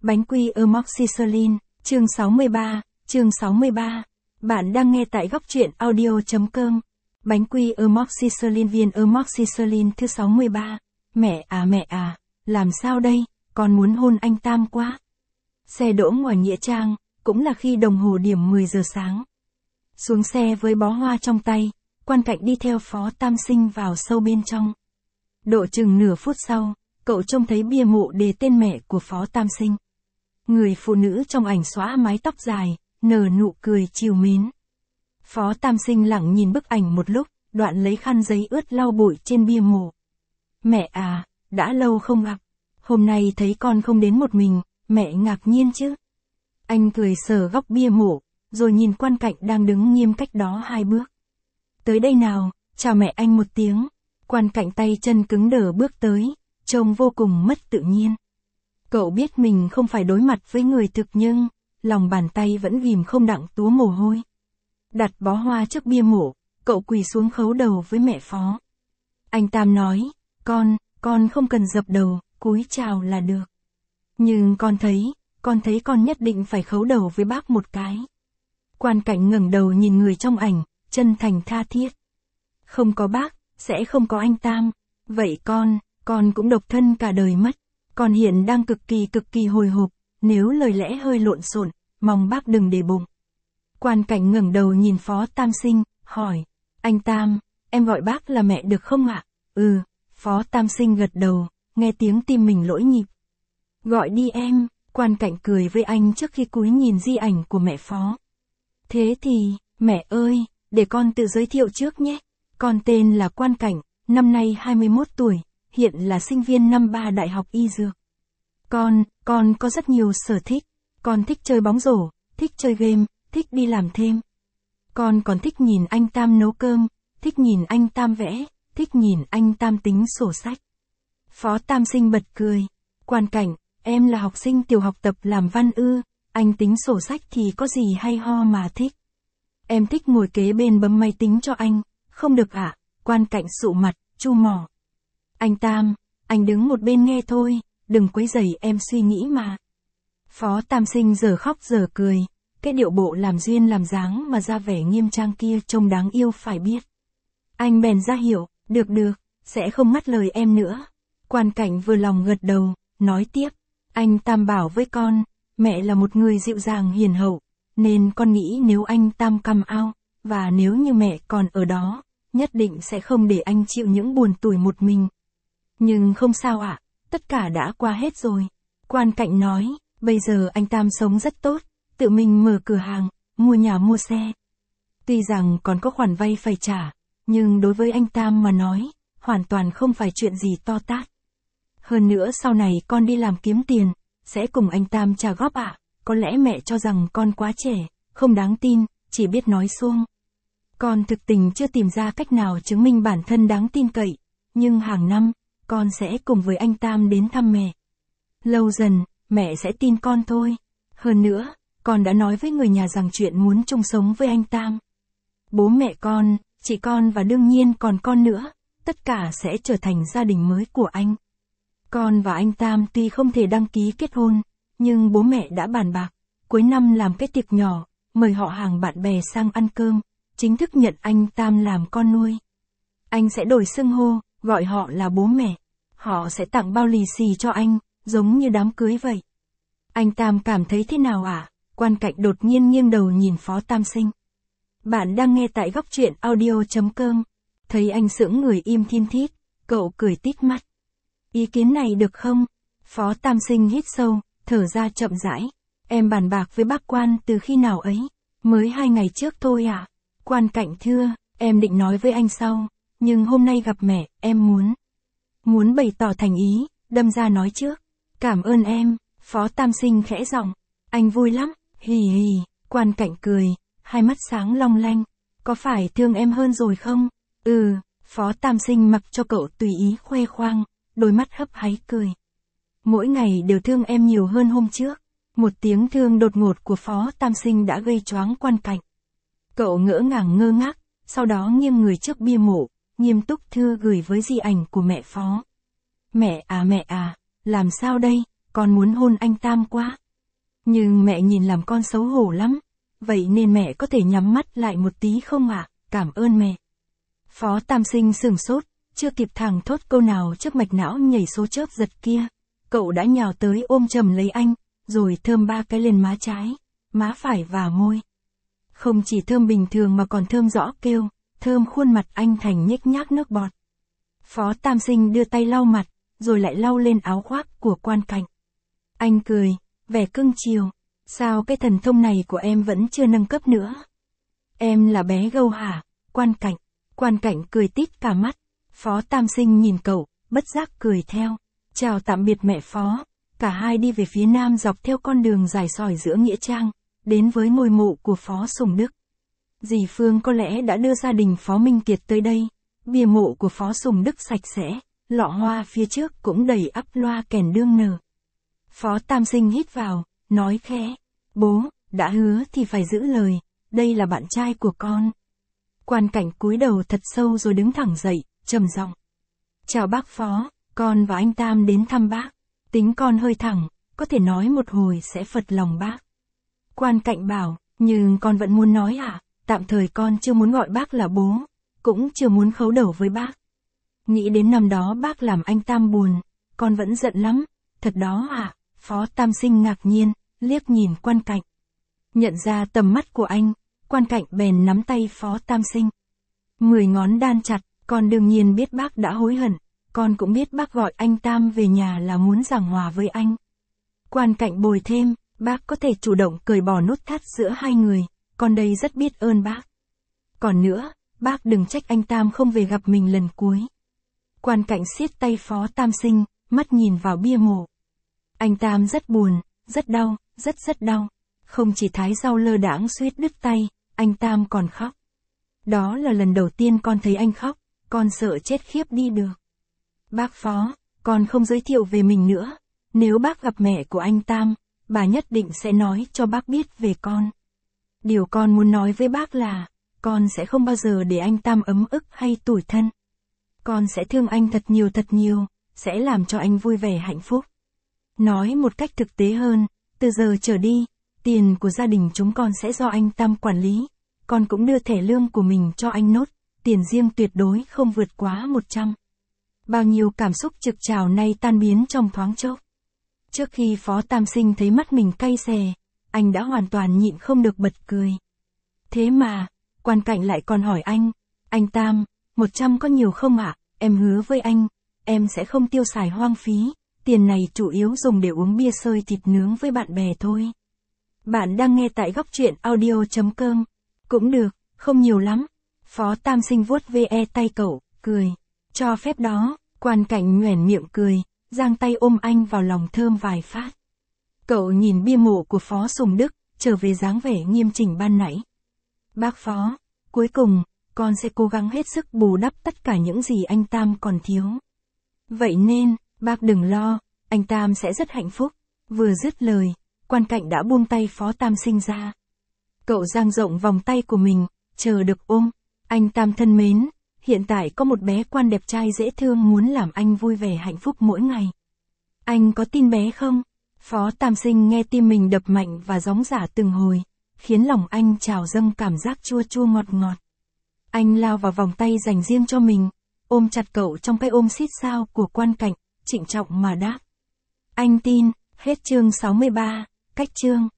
Bánh quy amoxicillin, chương 63. Bạn đang nghe tại góc truyện audio.com. Bánh quy amoxicillin, viên amoxicillin thứ 63. Mẹ à, làm sao đây, con muốn hôn anh Tam quá. Xe đỗ ngoài nghĩa trang, cũng là khi đồng hồ điểm 10 giờ sáng. Xuống xe với bó hoa trong tay, Quan Cảnh đi theo Phó Tam Sinh vào sâu bên trong. Độ chừng nửa phút sau, cậu trông thấy bia mộ đề tên mẹ của Phó Tam Sinh. Người phụ nữ trong ảnh xõa mái tóc dài, nở nụ cười trìu mến. Phó Tam Sinh lặng nhìn bức ảnh một lúc, đoạn lấy khăn giấy ướt lau bụi trên bia mộ. Mẹ à, đã lâu không gặp. Hôm nay thấy con không đến một mình, mẹ ngạc nhiên chứ. Anh cười sờ góc bia mộ, rồi nhìn Quan Cảnh đang đứng nghiêm cách đó 2 bước. Tới đây nào, chào mẹ anh một tiếng. Quan Cảnh tay chân cứng đờ bước tới, trông vô cùng mất tự nhiên. Cậu biết mình không phải đối mặt với người thực nhưng, lòng bàn tay vẫn ghim không đặng túa mồ hôi. Đặt bó hoa trước bia mộ, cậu quỳ xuống khấu đầu với mẹ Phó. Anh Tam nói, con không cần dập đầu, cúi chào là được. Nhưng con thấy con nhất định phải khấu đầu với bác một cái. Quan Cảnh ngẩng đầu nhìn người trong ảnh, chân thành tha thiết. Không có bác, sẽ không có anh Tam. Vậy con cũng độc thân cả đời mất. Con hiện đang cực kỳ hồi hộp, nếu lời lẽ hơi lộn xộn, mong bác đừng để bụng. Quan Cảnh ngẩng đầu nhìn Phó Tam Sinh, hỏi, anh Tam, em gọi bác là mẹ được không ạ? Ừ, Phó Tam Sinh gật đầu, nghe tiếng tim mình lỗi nhịp. Gọi đi em, Quan Cảnh cười với anh trước khi cúi nhìn di ảnh của mẹ Phó. Thế thì, mẹ ơi, để con tự giới thiệu trước nhé. Con tên là Quan Cảnh, năm nay 21 tuổi, hiện là sinh viên năm 3 Đại học Y Dược. Con có rất nhiều sở thích. Con thích chơi bóng rổ, thích chơi game, thích đi làm thêm. Con còn thích nhìn anh Tam nấu cơm, thích nhìn anh Tam vẽ, thích nhìn anh Tam tính sổ sách. Phó Tam Sinh bật cười. Quan Cảnh, em là học sinh tiểu học tập làm văn ư, anh tính sổ sách thì có gì hay ho mà thích. Em thích ngồi kế bên bấm máy tính cho anh, không được ạ? Quan Cảnh sụ mặt, chu mỏ. Anh Tam, anh đứng một bên nghe thôi, đừng quấy rầy em suy nghĩ mà. Phó Tam Sinh giờ khóc giờ cười, cái điệu bộ làm duyên làm dáng mà ra vẻ nghiêm trang kia trông đáng yêu phải biết. Anh bèn ra hiệu, được, sẽ không ngắt lời em nữa. Quan Cảnh vừa lòng gật đầu, nói tiếp, anh Tam bảo với con, mẹ là một người dịu dàng hiền hậu, nên con nghĩ nếu anh Tam come out, và nếu như mẹ còn ở đó, nhất định sẽ không để anh chịu những buồn tủi một mình. Nhưng không sao ạ, tất cả đã qua hết rồi. Quan Cảnh nói, bây giờ anh Tam sống rất tốt, tự mình mở cửa hàng, mua nhà mua xe. Tuy rằng còn có khoản vay phải trả, nhưng đối với anh Tam mà nói, hoàn toàn không phải chuyện gì to tát. Hơn nữa sau này con đi làm kiếm tiền, sẽ cùng anh Tam trả góp ạ. Có lẽ mẹ cho rằng con quá trẻ, không đáng tin, chỉ biết nói suông. Con thực tình chưa tìm ra cách nào chứng minh bản thân đáng tin cậy, nhưng hàng năm, con sẽ cùng với anh Tam đến thăm mẹ. Lâu dần, mẹ sẽ tin con thôi. Hơn nữa, con đã nói với người nhà rằng chuyện muốn chung sống với anh Tam. Bố mẹ con, chị con và đương nhiên còn con nữa, tất cả sẽ trở thành gia đình mới của anh. Con và anh Tam tuy không thể đăng ký kết hôn, nhưng bố mẹ đã bàn bạc, cuối năm làm cái tiệc nhỏ, mời họ hàng bạn bè sang ăn cơm, chính thức nhận anh Tam làm con nuôi. Anh sẽ đổi xưng hô, gọi họ là bố mẹ. Họ sẽ tặng bao lì xì cho anh, giống như đám cưới vậy. Anh Tam cảm thấy thế nào ạ? Quan Cảnh đột nhiên nghiêng đầu nhìn Phó Tam Sinh. Bạn đang nghe tại góc truyện audio.com. Thấy anh sững người im thiên thít, cậu cười tít mắt. Ý kiến này được không? Phó Tam Sinh hít sâu, thở ra chậm rãi. Em bàn bạc với bác Quan từ khi nào ấy? Mới 2 ngày trước thôi ạ. Quan Cảnh thưa, em định nói với anh sau, nhưng hôm nay gặp mẹ, em muốn bày tỏ thành ý, đâm ra nói trước. Cảm ơn em, Phó Tam Sinh khẽ giọng. Anh vui lắm, hì hì. Quan Cảnh cười, hai mắt sáng long lanh. Có phải thương em hơn rồi không? Ừ, Phó Tam Sinh mặc cho cậu tùy ý khoe khoang, đôi mắt hấp háy cười. Mỗi ngày đều thương em nhiều hơn hôm trước. Một tiếng thương đột ngột của Phó Tam Sinh đã gây choáng Quan Cảnh. Cậu ngỡ ngàng ngơ ngác, sau đó nghiêng người trước bia mộ, nghiêm túc thưa gửi với di ảnh của mẹ Phó. Mẹ à, làm sao đây, con muốn hôn anh Tam quá. Nhưng mẹ nhìn làm con xấu hổ lắm. Vậy nên mẹ có thể nhắm mắt lại một tí không ạ? Cảm ơn mẹ. Phó Tam Sinh sửng sốt, chưa kịp thẳng thốt câu nào trước mạch não nhảy số chớp giật kia. Cậu đã nhào tới ôm chầm lấy anh, rồi thơm 3 cái lên má trái, má phải và môi. Không chỉ thơm bình thường mà còn thơm rõ kêu, thơm khuôn mặt anh thành nhếch nhác nước bọt. Phó Tam Sinh đưa tay lau mặt, rồi lại lau lên áo khoác của Quan Cảnh. Anh cười, vẻ cưng chiều. Sao cái thần thông này của em vẫn chưa nâng cấp nữa? Em là bé gâu hả? Quan Cảnh. Quan Cảnh cười tít cả mắt. Phó Tam Sinh nhìn cậu, bất giác cười theo. Chào tạm biệt mẹ Phó. Cả hai đi về phía nam dọc theo con đường dài sỏi giữa nghĩa trang, đến với ngôi mộ của Phó Sùng Đức. Dì Phương có lẽ đã đưa gia đình Phó Minh Kiệt tới đây. Bia mộ của Phó Sùng Đức sạch sẽ, lọ hoa phía trước cũng đầy ắp loa kèn đương nở. Phó Tam Sinh hít vào, nói khẽ, bố, đã hứa thì phải giữ lời, đây là bạn trai của con. Quan Cảnh cúi đầu thật sâu rồi đứng thẳng dậy, trầm giọng. Chào bác Phó, con và anh Tam đến thăm bác. Tính con hơi thẳng, có thể nói một hồi sẽ phật lòng bác. Quan Cảnh bảo, nhưng con vẫn muốn nói ạ, tạm thời con chưa muốn gọi bác là bố, cũng chưa muốn khấu đầu với bác. Nghĩ đến năm đó bác làm anh Tam buồn, con vẫn giận lắm, thật đó ạ. Phó Tam Sinh ngạc nhiên, liếc nhìn Quan Cảnh. Nhận ra tầm mắt của anh, Quan Cảnh bèn nắm tay Phó Tam Sinh. 10 ngón đan chặt, con đương nhiên biết bác đã hối hận, con cũng biết bác gọi anh Tam về nhà là muốn giảng hòa với anh. Quan Cảnh bồi thêm, bác có thể chủ động cởi bỏ nút thắt giữa hai người, con đây rất biết ơn bác. Còn nữa, bác đừng trách anh Tam không về gặp mình lần cuối. Quan Cảnh siết tay Phó Tam Sinh, mắt nhìn vào bia mộ. Anh Tam rất buồn, rất đau, rất đau. Không chỉ thái rau lơ đãng suýt đứt tay, anh Tam còn khóc. Đó là lần đầu tiên con thấy anh khóc, con sợ chết khiếp đi được. Bác Phó, con không giới thiệu về mình nữa. Nếu bác gặp mẹ của anh Tam, bà nhất định sẽ nói cho bác biết về con. Điều con muốn nói với bác là, con sẽ không bao giờ để anh Tam ấm ức hay tủi thân. Con sẽ thương anh thật nhiều, sẽ làm cho anh vui vẻ hạnh phúc. Nói một cách thực tế hơn, từ giờ trở đi, tiền của gia đình chúng con sẽ do anh Tam quản lý. Con cũng đưa thẻ lương của mình cho anh nốt, tiền riêng tuyệt đối không vượt quá 100. Bao nhiêu cảm xúc trực trào nay tan biến trong thoáng chốc. Trước khi Phó Tam Sinh thấy mắt mình cay xè, anh đã hoàn toàn nhịn không được bật cười. Thế mà, Quan Cảnh lại còn hỏi anh Tam, 100 có nhiều không ạ? Em hứa với anh, em sẽ không tiêu xài hoang phí, tiền này chủ yếu dùng để uống bia xơi thịt nướng với bạn bè thôi. Bạn đang nghe tại góc truyện audio.com. Cũng được, không nhiều lắm. Phó Tam Sinh vuốt ve tay cậu, cười. Cho phép đó, Quan Cảnh nhoẻn miệng cười, giang tay ôm anh vào lòng thơm vài phát. Cậu nhìn bia mộ của Phó Sùng Đức, trở về dáng vẻ nghiêm chỉnh ban nãy. Bác Phó, cuối cùng, con sẽ cố gắng hết sức bù đắp tất cả những gì anh Tam còn thiếu. Vậy nên, bác đừng lo, anh Tam sẽ rất hạnh phúc. Vừa dứt lời, Quan Cảnh đã buông tay Phó Tam Sinh ra. Cậu dang rộng vòng tay của mình, chờ được ôm. Anh Tam thân mến, hiện tại có một bé Quan đẹp trai dễ thương muốn làm anh vui vẻ hạnh phúc mỗi ngày. Anh có tin bé không? Phó Tam Sinh nghe tim mình đập mạnh và gióng giả từng hồi, khiến lòng anh trào dâng cảm giác chua chua ngọt ngọt. Anh lao vào vòng tay dành riêng cho mình, ôm chặt cậu trong cái ôm xít sao của Quan Cảnh, trịnh trọng mà đáp. Anh tin. Hết chương 63, cách chương.